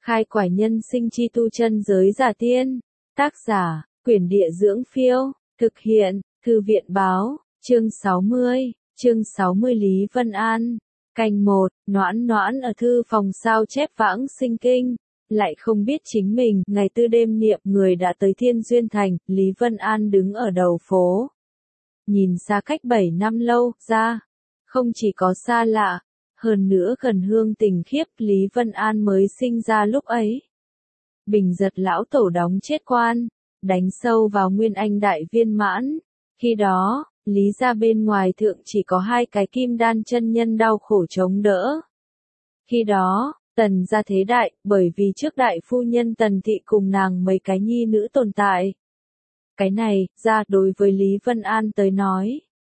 Khai quải nhân sinh chi tu chân giới giả tiên. Tác giả, Quyển Địa Dưỡng Phiêu. Thực hiện, Thư viện Báo. Chương 60. Chương 60 Lý Vân An. Canh 1, Noãn Noãn ở thư phòng sao chép vãng sinh kinh. Lại không biết chính mình, ngày tư đêm niệm người đã tới Thiên Duyên Thành, Lý Vân An đứng ở đầu phố. Nhìn xa cách 7 năm lâu, ra. Không chỉ có xa lạ, hơn nữa gần hương tình khiếp Lý Vân An mới sinh ra lúc ấy. Bình giật lão tổ đóng chết quan, đánh sâu vào nguyên anh đại viên mãn. Khi đó, Lý gia bên ngoài thượng chỉ có 2 cái kim đan chân nhân đau khổ chống đỡ. Khi đó, Tần gia thế đại, bởi vì trước đại phu nhân Tần thị cùng nàng mấy cái nhi nữ tồn tại. Cái này, ra đối với Lý Vân An tới nói.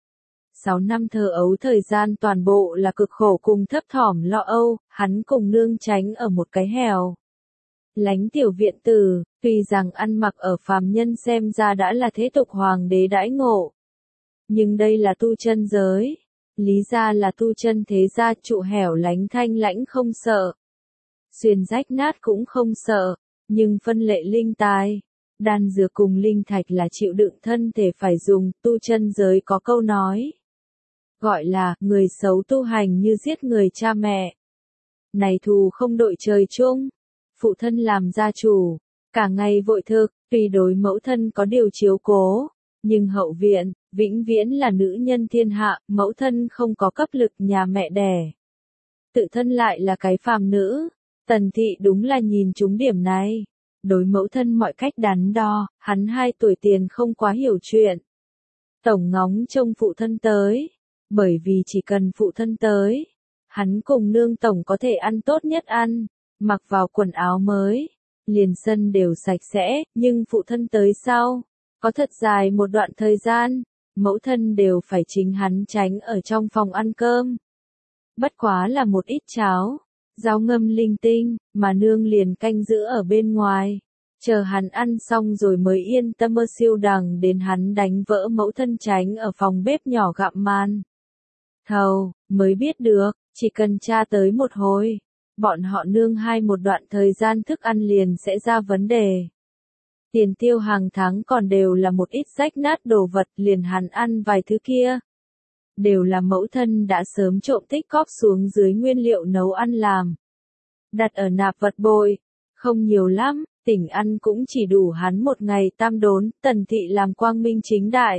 6 năm thơ ấu thời gian toàn bộ là cực khổ cùng thấp thỏm lo âu, hắn cùng nương tránh ở một cái hẻo lánh tiểu viện tử, tuy rằng ăn mặc ở phàm nhân xem ra đã là thế tục hoàng đế đãi ngộ. Nhưng đây là tu chân giới, Lý gia là tu chân thế gia trụ hẻo lánh thanh lãnh không sợ. Xuyên rách nát cũng không sợ, nhưng phân lệ linh tài, đan dược cùng linh thạch là chịu đựng thân thể phải dùng, tu chân giới có câu nói. Gọi là, người xấu tu hành như giết người cha mẹ. Này thù không đội trời chung. Phụ thân làm gia chủ, cả ngày vội thực, tuy đối mẫu thân có điều chiếu cố, nhưng hậu viện, vĩnh viễn là nữ nhân thiên hạ, mẫu thân không có cấp lực nhà mẹ đẻ. Tự thân lại là cái phàm nữ, Tần thị đúng là nhìn trúng điểm này. Đối mẫu thân mọi cách đắn đo, hắn 2 tuổi tiền không quá hiểu chuyện. Tổng ngóng trông phụ thân tới, bởi vì chỉ cần phụ thân tới, hắn cùng nương tổng có thể ăn tốt nhất ăn, mặc vào quần áo mới, liền sân đều sạch sẽ, nhưng phụ thân tới sau, có thật dài một đoạn thời gian, mẫu thân đều phải chính hắn tránh ở trong phòng ăn cơm. Bất quá là một ít cháo, rau ngâm linh tinh, mà nương liền canh giữ ở bên ngoài, chờ hắn ăn xong rồi mới yên tâm mơ siêu đằng đến hắn đánh vỡ mẫu thân tránh ở phòng bếp nhỏ gặm man. Thầu, mới biết được, chỉ cần cha tới một hồi, bọn họ nương 2 một đoạn thời gian thức ăn liền sẽ ra vấn đề. Tiền tiêu hàng tháng còn đều là một ít rách nát đồ vật liền hắn ăn vài thứ kia. Đều là mẫu thân đã sớm trộm tích cóp xuống dưới nguyên liệu nấu ăn làm. Đặt ở nạp vật bội, không nhiều lắm, tỉnh ăn cũng chỉ đủ hắn một ngày tam đốn, Tần thị làm quang minh chính đại.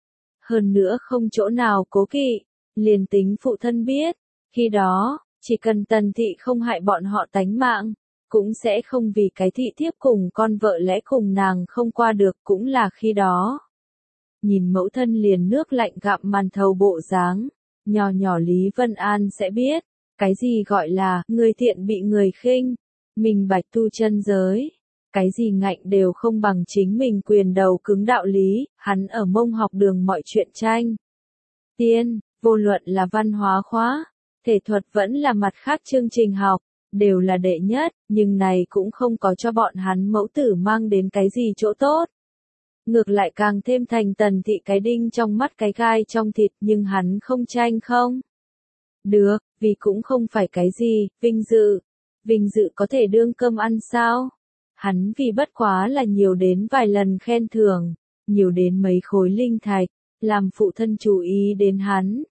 Hơn nữa không chỗ nào cố kỵ, liền tính phụ thân biết, khi đó, chỉ cần Tần thị không hại bọn họ tánh mạng, cũng sẽ không vì cái thị thiếp cùng con vợ lẽ cùng nàng không qua được cũng là khi đó. Nhìn mẫu thân liền nước lạnh gặm màn thầu bộ dáng, nhỏ nhỏ Lý Vân An sẽ biết, cái gì gọi là người thiện bị người khinh, mình bạch tu chân giới, cái gì ngạnh đều không bằng chính mình quyền đầu cứng đạo lý, hắn ở Mông học đường mọi chuyện tranh. Tiên, vô luận là văn hóa khóa, thể thuật vẫn là mặt khác chương trình học, đều là đệ nhất, nhưng này cũng không có cho bọn hắn mẫu tử mang đến cái gì chỗ tốt. Ngược lại càng thêm thành Tần thị cái đinh trong mắt cái gai trong thịt nhưng hắn không tranh không. Được, vì cũng không phải cái gì, vinh dự. Vinh dự có thể đương cơm ăn sao? Hắn vì bất quá là nhiều đến vài lần khen thưởng, nhiều đến mấy khối linh thạch, làm phụ thân chú ý đến hắn.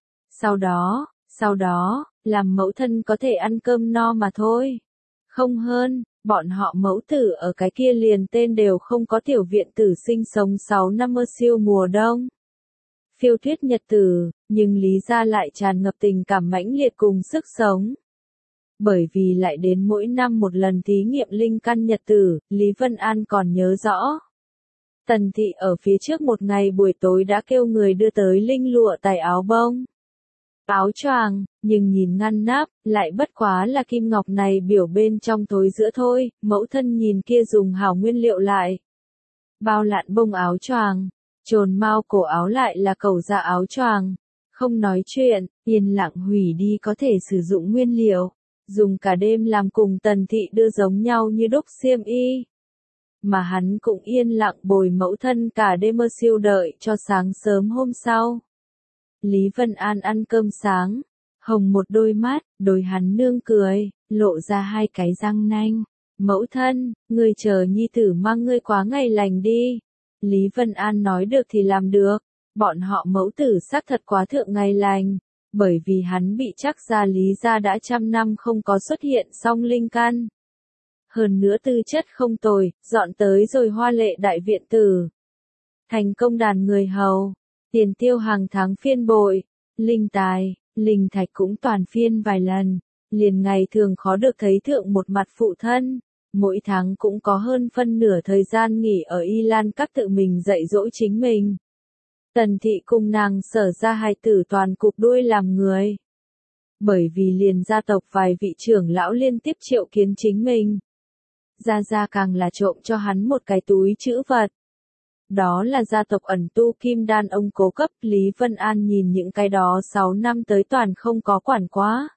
Sau đó, làm mẫu thân có thể ăn cơm no mà thôi. Không hơn, bọn họ mẫu tử ở cái kia liền tên đều không có tiểu viện tử sinh sống 6 năm mơ siêu mùa đông. Phiêu thuyết nhật tử, nhưng Lý gia lại tràn ngập tình cảm mãnh liệt cùng sức sống. Bởi vì lại đến mỗi năm một lần thí nghiệm linh căn nhật tử, Lý Vân An còn nhớ rõ. Tần thị ở phía trước một ngày buổi tối đã kêu người đưa tới linh lụa tài áo bông. Áo choàng, nhưng nhìn ngăn nắp, lại bất quá là kim ngọc này biểu bên trong tối giữa thôi, mẫu thân nhìn kia dùng hảo nguyên liệu lại. Bao lạn bông áo choàng, trồn mau cổ áo lại là cẩu da áo choàng. Không nói chuyện, yên lặng hủy đi có thể sử dụng nguyên liệu, dùng cả đêm làm cùng Tần thị đưa giống nhau như đúc xiêm y. Mà hắn cũng yên lặng bồi mẫu thân cả đêm mơ siêu đợi cho sáng sớm hôm sau. Lý Vân An ăn cơm sáng, hồng một đôi mắt, đối hắn nương cười, lộ ra 2 cái răng nanh, Mẫu thân, ngươi chờ nhi tử mang ngươi quá ngày lành đi. Lý Vân An nói được thì làm được, bọn họ mẫu tử xác thật quá thượng ngày lành, bởi vì hắn bị chắc ra Lý gia đã trăm năm không có xuất hiện song linh căn. Hơn nữa tư chất không tồi, dọn tới rồi hoa lệ đại viện tử. Thành công đàn người hầu, tiền tiêu hàng tháng phiên bội, linh tài, linh thạch cũng toàn phiên vài lần, liền ngày thường khó được thấy thượng một mặt phụ thân, mỗi tháng cũng có hơn phân nửa thời gian nghỉ ở Y Lan các tự mình dạy dỗ chính mình. Tần thị cùng nàng Sở ra hai tử toàn cục đuôi làm người. Bởi vì liền gia tộc vài vị trưởng lão liên tiếp triệu kiến chính mình. Gia càng là trộm cho hắn một cái túi trữ vật. Đó là gia tộc ẩn tu kim đan ông cố cấp. Lý Vân An nhìn những cái đó 6 năm tới toàn không có quản quá.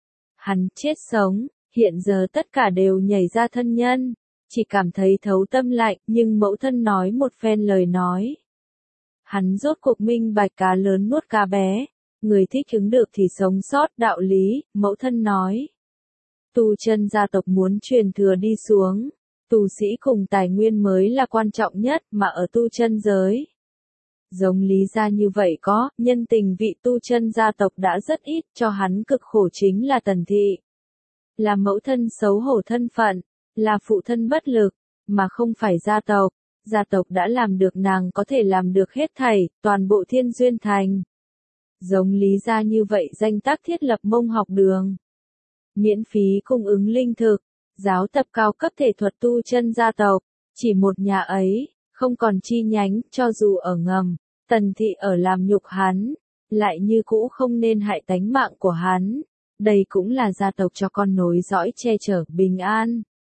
Hắn chết sống, hiện giờ tất cả đều nhảy ra thân nhân, chỉ cảm thấy thấu tâm lạnh, nhưng mẫu thân nói một phen lời nói. Hắn rốt cuộc minh bạch cá lớn nuốt cá bé, người thích ứng được thì sống sót đạo lý, mẫu thân nói. Tu chân gia tộc muốn truyền thừa đi xuống, tu sĩ cùng tài nguyên mới là quan trọng nhất mà ở tu chân giới. Giống Lý gia như vậy có, nhân tình vị tu chân gia tộc đã rất ít, cho hắn cực khổ chính là Tần thị. Là mẫu thân xấu hổ thân phận, là phụ thân bất lực, mà không phải gia tộc. Gia tộc đã làm được nàng có thể làm được hết thảy, toàn bộ Thiên Duyên Thành. Giống Lý gia như vậy danh tác thiết lập mông học đường. Miễn phí cung ứng linh thực, giáo tập cao cấp thể thuật tu chân gia tộc, chỉ một nhà ấy, không còn chi nhánh, cho dù ở ngầm, Tần thị ở làm nhục hắn, lại như cũ không nên hại tánh mạng của hắn. Đây cũng là gia tộc cho con nối dõi che chở bình an.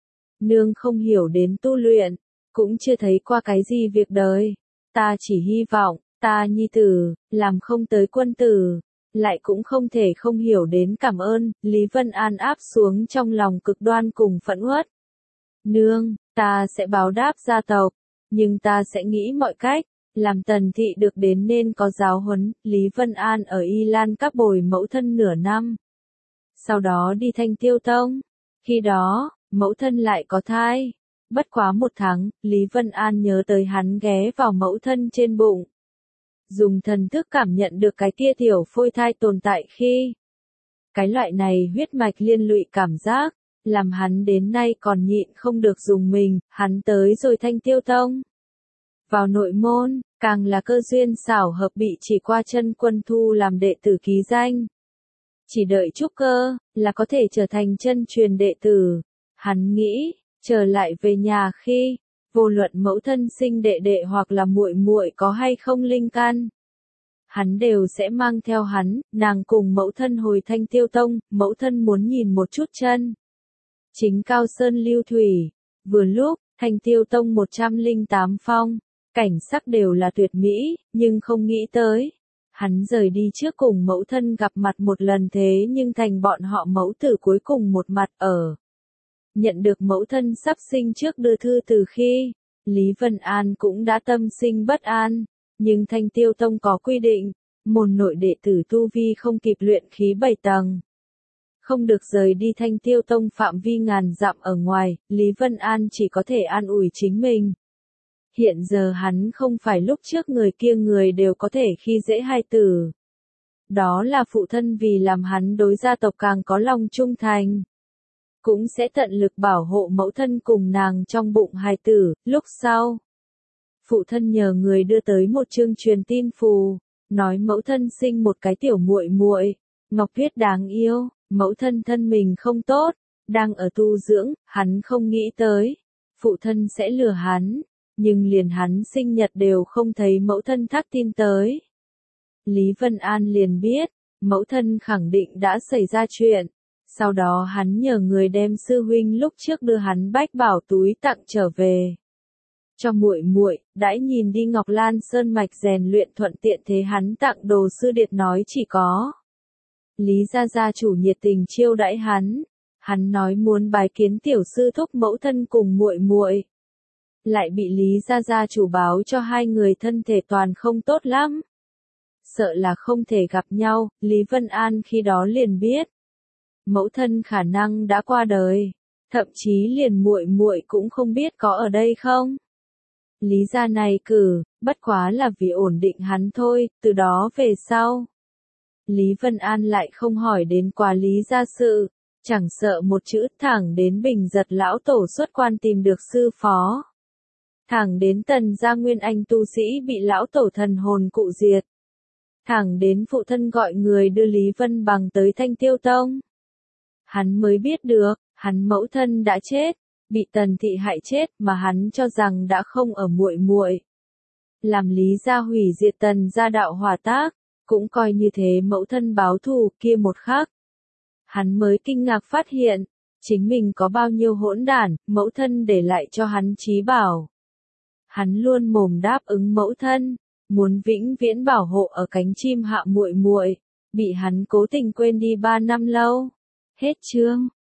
Nương không hiểu đến tu luyện, cũng chưa thấy qua cái gì việc đời. Ta chỉ hy vọng, ta nhi tử, làm không tới quân tử, lại cũng không thể không hiểu đến cảm ơn. Lý Vân An áp xuống trong lòng cực đoan cùng phẫn uất. Nương, ta sẽ báo đáp gia tộc, nhưng ta sẽ nghĩ mọi cách, làm Tần thị được đến nên có giáo huấn. Lý Vân An ở Y Lan các bồi mẫu thân nửa năm. Sau đó đi Thanh Tiêu Tông. Khi đó, mẫu thân lại có thai. Bất quá 1 tháng, Lý Vân An nhớ tới hắn ghé vào mẫu thân trên bụng. Dùng thần thức cảm nhận được cái kia tiểu phôi thai tồn tại khi. Cái loại này huyết mạch liên lụy cảm giác, làm hắn đến nay còn nhịn không được dùng mình, hắn tới rồi Thanh Tiêu Tông. Vào nội môn, càng là cơ duyên xảo hợp bị chỉ qua chân quân thu làm đệ tử ký danh. Chỉ đợi trúc cơ, là có thể trở thành chân truyền đệ tử. Hắn nghĩ, trở lại về nhà khi, vô luận mẫu thân sinh đệ đệ hoặc là muội muội có hay không linh căn, hắn đều sẽ mang theo hắn, nàng cùng mẫu thân hồi Thanh Tiêu Tông. Mẫu thân muốn nhìn một chút chân chính Cao Sơn lưu thủy. Vừa lúc, Thanh Tiêu Tông 108 phong, cảnh sắc đều là tuyệt mỹ, nhưng không nghĩ tới. Hắn rời đi trước cùng mẫu thân gặp mặt một lần thế nhưng thành bọn họ mẫu tử cuối cùng một mặt ở. Nhận được mẫu thân sắp sinh trước đưa thư từ khi, Lý Vân An cũng đã tâm sinh bất an, nhưng Thanh Tiêu Tông có quy định, môn nội đệ tử tu vi không kịp luyện khí 7 tầng. Không được rời đi Thanh Tiêu Tông phạm vi ngàn dặm ở ngoài, Lý Vân An chỉ có thể an ủi chính mình. Hiện giờ hắn không phải lúc trước người kia người đều có thể khi dễ hai tử. Đó là phụ thân vì làm hắn đối gia tộc càng có lòng trung thành. Cũng sẽ tận lực bảo hộ mẫu thân cùng nàng trong bụng hài tử. Lúc sau, phụ thân nhờ người đưa tới một chương truyền tin phù, nói mẫu thân sinh một cái tiểu muội muội, Ngọc Tuyết đáng yêu. Mẫu thân thân mình không tốt, đang ở tu dưỡng, hắn không nghĩ tới, phụ thân sẽ lừa hắn, nhưng liền hắn sinh nhật đều không thấy mẫu thân thác tin tới. Lý Vân An liền biết, mẫu thân khẳng định đã xảy ra chuyện, sau đó hắn nhờ người đem sư huynh lúc trước đưa hắn bách bảo túi tặng trở về. Cho muội muội, đãi nhìn đi Ngọc Lan Sơn mạch rèn luyện thuận tiện thế hắn tặng đồ sư điệt nói chỉ có. Lý gia chủ nhiệt tình chiêu đãi hắn nói muốn bái kiến tiểu sư thúc mẫu thân cùng muội muội, lại bị Lý gia chủ báo cho hai người thân thể toàn không tốt lắm, sợ là không thể gặp nhau. Lý Vân An khi đó liền biết, mẫu thân khả năng đã qua đời, thậm chí liền muội muội cũng không biết có ở đây không. Lý gia này cử, bất quá là vì ổn định hắn thôi, từ đó về sau. Lý Vân An lại không hỏi đến quá Lý gia sự, chẳng sợ một chữ, thẳng đến Bình Giật lão tổ xuất quan tìm được sư phó. Thẳng đến Tần gia nguyên anh tu sĩ bị lão tổ thần hồn cụ diệt. Thẳng đến phụ thân gọi người đưa Lý Vân Bằng tới Thanh Tiêu Tông. Hắn mới biết được, hắn mẫu thân đã chết, bị Tần thị hại chết mà hắn cho rằng đã không ở muội muội. Làm Lý gia hủy diệt Tần gia đạo hỏa tác, cũng coi như thế mẫu thân báo thù kia một khắc. Hắn mới kinh ngạc phát hiện, chính mình có bao nhiêu hỗn đản, mẫu thân để lại cho hắn trí bảo. Hắn luôn mồm đáp ứng mẫu thân, muốn vĩnh viễn bảo hộ ở cánh chim hạ muội muội, bị hắn cố tình quên đi 3 năm lâu. Hết chương.